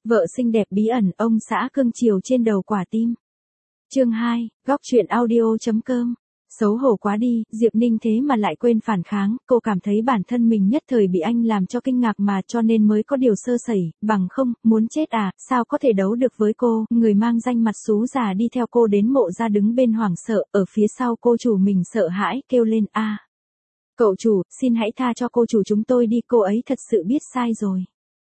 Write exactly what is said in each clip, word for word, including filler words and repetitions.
Vợ xinh đẹp bí ẩn, ông xã cưng chiều trên đầu quả tim. Chương hai, góc truyện audio chấm com. Xấu hổ quá đi, Diệp Ninh thế mà lại quên phản kháng, cô cảm thấy bản thân mình nhất thời bị anh làm cho kinh ngạc mà cho nên mới có điều sơ sẩy, bằng không, muốn chết à, sao có thể đấu được với cô, người mang danh mặt xú già đi theo cô đến mộ ra đứng bên hoảng sợ, ở phía sau cô chủ mình sợ hãi, kêu lên a. Cậu chủ, xin hãy tha cho cô chủ chúng tôi đi, cô ấy thật sự biết sai rồi.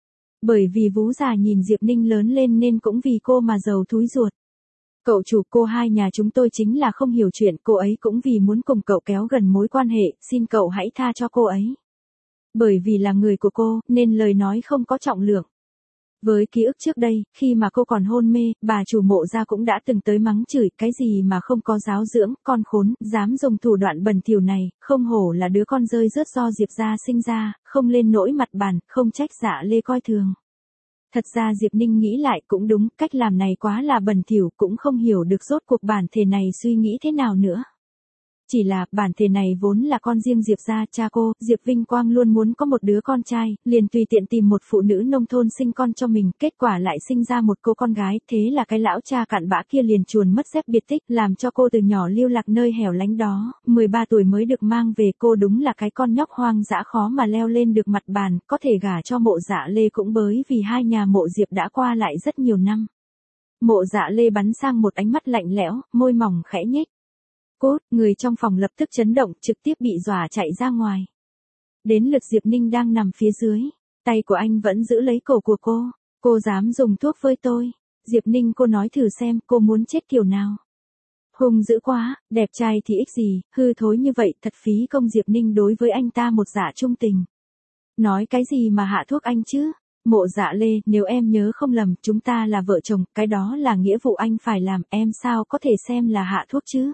Bởi vì vú già nhìn Diệp Ninh lớn lên nên cũng vì cô mà giàu thúi ruột. Cậu chủ, cô hai nhà chúng tôi chính là không hiểu chuyện, cô ấy cũng vì muốn cùng cậu kéo gần mối quan hệ, xin cậu hãy tha cho cô ấy. Bởi vì là người của cô, nên lời nói không có trọng lượng. Với ký ức trước đây, khi mà cô còn hôn mê, bà chủ mộ ra cũng đã từng tới mắng chửi, cái gì mà không có giáo dưỡng, con khốn, dám dùng thủ đoạn bẩn thỉu này, không hổ là đứa con rơi rớt do Diệp gia sinh ra, không lên nỗi mặt bàn, không trách Dạ Lê coi thường. Thật ra Diệp Ninh nghĩ lại cũng đúng, cách làm này quá là bẩn thỉu, cũng không hiểu được rốt cuộc bản thể này suy nghĩ thế nào nữa. Chỉ là, bản thể này vốn là con riêng Diệp gia, cha cô, Diệp Vinh Quang luôn muốn có một đứa con trai, liền tùy tiện tìm một phụ nữ nông thôn sinh con cho mình, kết quả lại sinh ra một cô con gái, thế là cái lão cha cặn bã kia liền chuồn mất dép biệt tích, làm cho cô từ nhỏ lưu lạc nơi hẻo lánh đó, mười ba tuổi mới được mang về, cô đúng là cái con nhóc hoang dã khó mà leo lên được mặt bàn, có thể gả cho Mộ Dạ Lê cũng bởi vì hai nhà Mộ Diệp đã qua lại rất nhiều năm. Mộ Dạ Lê bắn sang một ánh mắt lạnh lẽo, môi mỏng khẽ nhếch. Cốt, người trong phòng lập tức chấn động, trực tiếp bị dọa chạy ra ngoài. Đến lượt Diệp Ninh đang nằm phía dưới, tay của anh vẫn giữ lấy cổ của cô, cô dám dùng thuốc với tôi. Diệp Ninh, cô nói thử xem, cô muốn chết kiểu nào. Hung dữ quá, đẹp trai thì ích gì, hư thối như vậy, thật phí công. Diệp Ninh đối với anh ta một dạ trung tình. Nói cái gì mà hạ thuốc anh chứ? Mộ Dạ Lê, nếu em nhớ không lầm, chúng ta là vợ chồng, cái đó là nghĩa vụ anh phải làm, em sao có thể xem là hạ thuốc chứ?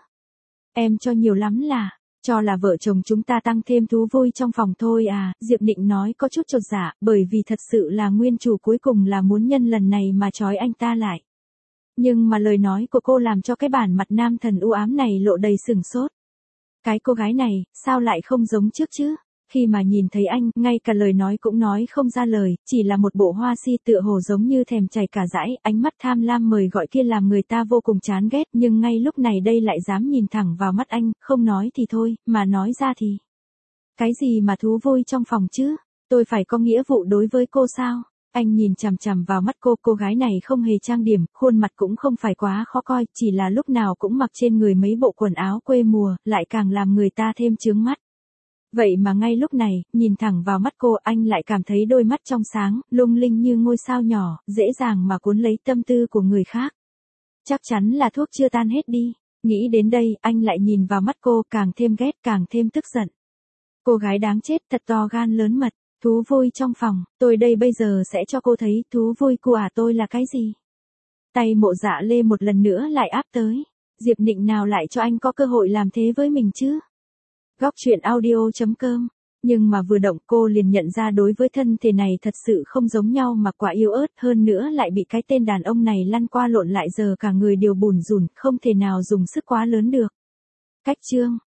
Em cho nhiều lắm là, cho là vợ chồng chúng ta tăng thêm thú vui trong phòng thôi à, Diệp Định nói có chút chột dạ, bởi vì thật sự là nguyên chủ cuối cùng là muốn nhân lần này mà trói anh ta lại. Nhưng mà lời nói của cô làm cho cái bản mặt nam thần u ám này lộ đầy sừng sốt. Cái cô gái này, sao lại không giống trước chứ? Khi mà nhìn thấy anh, ngay cả lời nói cũng nói không ra lời, chỉ là một bộ hoa si tựa hồ giống như thèm chảy cả dãi, ánh mắt tham lam mời gọi kia làm người ta vô cùng chán ghét, nhưng ngay lúc này đây lại dám nhìn thẳng vào mắt anh, không nói thì thôi, mà nói ra thì. Cái gì mà thú vui trong phòng chứ? Tôi phải có nghĩa vụ đối với cô sao? Anh nhìn chằm chằm vào mắt cô, cô gái này không hề trang điểm, khuôn mặt cũng không phải quá khó coi, chỉ là lúc nào cũng mặc trên người mấy bộ quần áo quê mùa, lại càng làm người ta thêm chướng mắt. Vậy mà ngay lúc này, nhìn thẳng vào mắt cô, anh lại cảm thấy đôi mắt trong sáng, lung linh như ngôi sao nhỏ, dễ dàng mà cuốn lấy tâm tư của người khác. Chắc chắn là thuốc chưa tan hết đi. Nghĩ đến đây, anh lại nhìn vào mắt cô, càng thêm ghét, càng thêm tức giận. Cô gái đáng chết, thật to gan lớn mật, thú vui trong phòng, tôi đây bây giờ sẽ cho cô thấy, thú vui của à tôi là cái gì. Tay Mộ Dạ Lê một lần nữa lại áp tới. Diệp Nịnh nào lại cho anh có cơ hội làm thế với mình chứ? Góc truyện audio chấm com. Nhưng mà vừa động cô liền nhận ra đối với thân thể này thật sự không giống nhau mà quả yếu ớt, hơn nữa lại bị cái tên đàn ông này lăn qua lộn lại giờ cả người đều bùn rùn, không thể nào dùng sức quá lớn được. Cách chương.